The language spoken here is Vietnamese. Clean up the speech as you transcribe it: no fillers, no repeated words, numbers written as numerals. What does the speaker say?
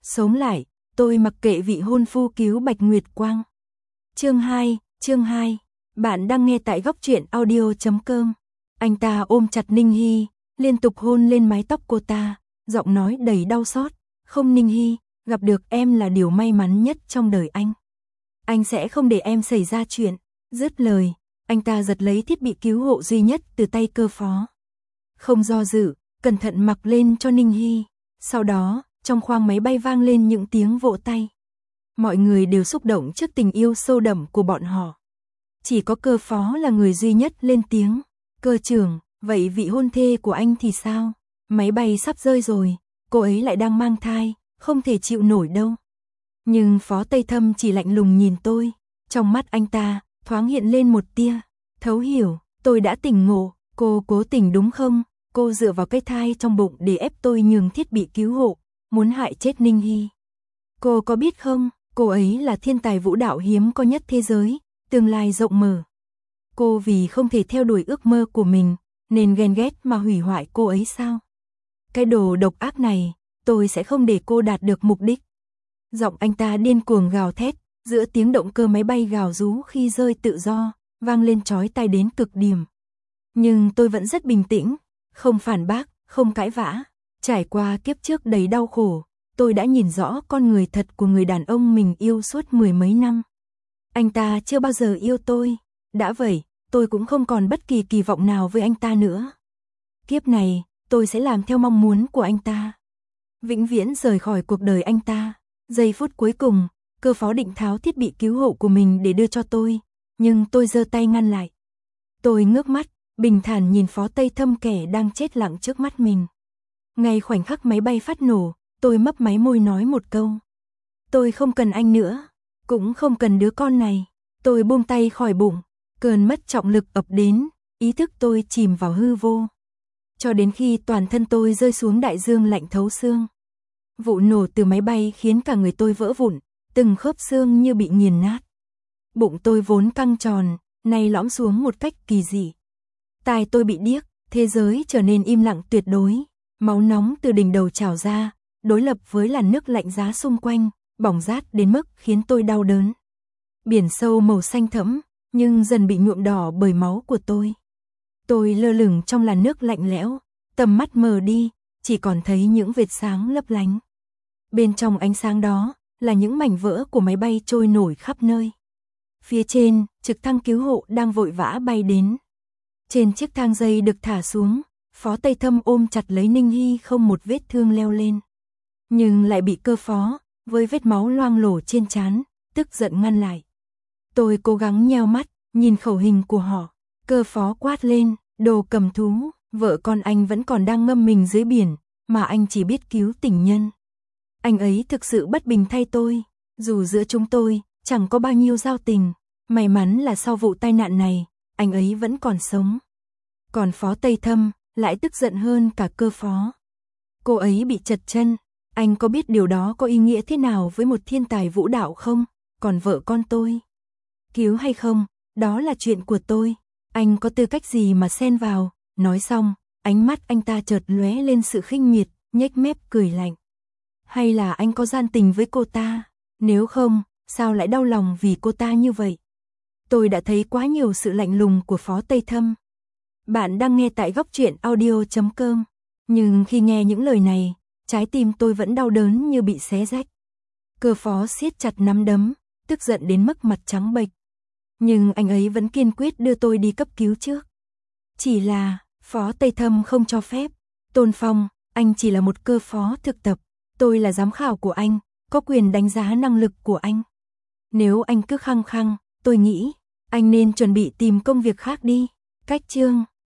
Sống lại, tôi mặc kệ vị hôn phu cứu Bạch Nguyệt Quang. Chương 2, bạn đang nghe tại góc truyện audio.com. Anh ta ôm chặt Ninh Hy, liên tục hôn lên mái tóc cô ta, giọng nói đầy đau xót. Không Ninh Hy, gặp được em là điều may mắn nhất trong đời anh. Anh sẽ không để em xảy ra chuyện. Dứt lời, anh ta giật lấy thiết bị cứu hộ duy nhất từ tay Cơ Phó. Không do dự, cẩn thận mặc lên cho Ninh Hy. Sau đó, trong khoang máy bay vang lên những tiếng vỗ tay. Mọi người đều xúc động trước tình yêu sâu đậm của bọn họ. Chỉ có Cơ Phó là người duy nhất lên tiếng. Cơ trưởng, vậy vị hôn thê của anh thì sao? Máy bay sắp rơi rồi, cô ấy lại đang mang thai, không thể chịu nổi đâu. Nhưng Phó Tây Thâm chỉ lạnh lùng nhìn tôi. Trong mắt anh ta, thoáng hiện lên một tia thấu hiểu. Tôi đã tỉnh ngộ, cô cố tình đúng không? Cô dựa vào cái thai trong bụng để ép tôi nhường thiết bị cứu hộ, muốn hại chết Ninh Hy. Cô có biết không, cô ấy là thiên tài vũ đạo hiếm có nhất thế giới, tương lai rộng mở. Cô vì không thể theo đuổi ước mơ của mình, nên ghen ghét mà hủy hoại cô ấy sao? Cái đồ độc ác này, tôi sẽ không để cô đạt được mục đích. Giọng anh ta điên cuồng gào thét, giữa tiếng động cơ máy bay gào rú khi rơi tự do, vang lên chói tai đến cực điểm. Nhưng tôi vẫn rất bình tĩnh, không phản bác, không cãi vã. Trải qua kiếp trước đầy đau khổ, tôi đã nhìn rõ con người thật của người đàn ông mình yêu suốt mười mấy năm. Anh ta chưa bao giờ yêu tôi, đã vậy, tôi cũng không còn bất kỳ kỳ vọng nào với anh ta nữa. Kiếp này, tôi sẽ làm theo mong muốn của anh ta. Vĩnh viễn rời khỏi cuộc đời anh ta. Giây phút cuối cùng, Cơ Phó định tháo thiết bị cứu hộ của mình để đưa cho tôi, nhưng tôi giơ tay ngăn lại. Tôi ngước mắt, bình thản nhìn Phó Tây Thâm kẻ đang chết lặng trước mắt mình. Ngay khoảnh khắc máy bay phát nổ, tôi mấp máy môi nói một câu. Tôi không cần anh nữa, cũng không cần đứa con này. Tôi buông tay khỏi bụng, cơn mất trọng lực ập đến, ý thức tôi chìm vào hư vô. Cho đến khi toàn thân tôi rơi xuống đại dương lạnh thấu xương. Vụ nổ từ máy bay khiến cả người tôi vỡ vụn, từng khớp xương như bị nghiền nát. Bụng tôi vốn căng tròn, nay lõm xuống một cách kỳ dị. Tai tôi bị điếc, thế giới trở nên im lặng tuyệt đối. Máu nóng từ đỉnh đầu trào ra, đối lập với làn nước lạnh giá xung quanh, bỏng rát đến mức khiến tôi đau đớn. Biển sâu màu xanh thẫm, nhưng dần bị nhuộm đỏ bởi máu của tôi. Tôi lơ lửng trong làn nước lạnh lẽo, tầm mắt mờ đi, chỉ còn thấy những vệt sáng lấp lánh. Bên trong ánh sáng đó, là những mảnh vỡ của máy bay trôi nổi khắp nơi. Phía trên, trực thăng cứu hộ đang vội vã bay đến. Trên chiếc thang dây được thả xuống, Phó Tây Thâm ôm chặt lấy Ninh Hy không một vết thương leo lên. Nhưng lại bị Cơ Phó, với vết máu loang lổ trên trán, tức giận ngăn lại. Tôi cố gắng nheo mắt, nhìn khẩu hình của họ. Cơ Phó quát lên, đồ cầm thú, vợ con anh vẫn còn đang ngâm mình dưới biển, mà anh chỉ biết cứu tình nhân. Anh ấy thực sự bất bình thay tôi, dù giữa chúng tôi chẳng có bao nhiêu giao tình, may mắn là sau vụ tai nạn này, anh ấy vẫn còn sống. Còn Phó Tây Thâm lại tức giận hơn cả Cơ Phó. Cô ấy bị trật chân, anh có biết điều đó có ý nghĩa thế nào với một thiên tài vũ đạo không? Còn vợ con tôi, cứu hay không, đó là chuyện của tôi, anh có tư cách gì mà xen vào? Nói xong, ánh mắt anh ta chợt lóe lên sự khinh miệt, nhếch mép cười lạnh. Hay là anh có gian tình với cô ta? Nếu không, sao lại đau lòng vì cô ta như vậy? Tôi đã thấy quá nhiều sự lạnh lùng của Phó Tây Thâm. Bạn đang nghe tại góc truyện audio.com. Nhưng khi nghe những lời này, trái tim tôi vẫn đau đớn như bị xé rách. Cơ Phó siết chặt nắm đấm, tức giận đến mức mặt trắng bệch. Nhưng anh ấy vẫn kiên quyết đưa tôi đi cấp cứu trước. Chỉ là, Phó Tây Thâm không cho phép. Tôn Phong, anh chỉ là một cơ phó thực tập. Tôi là giám khảo của anh, có quyền đánh giá năng lực của anh. Nếu anh cứ khăng khăng, tôi nghĩ, anh nên chuẩn bị tìm công việc khác đi. Cách chương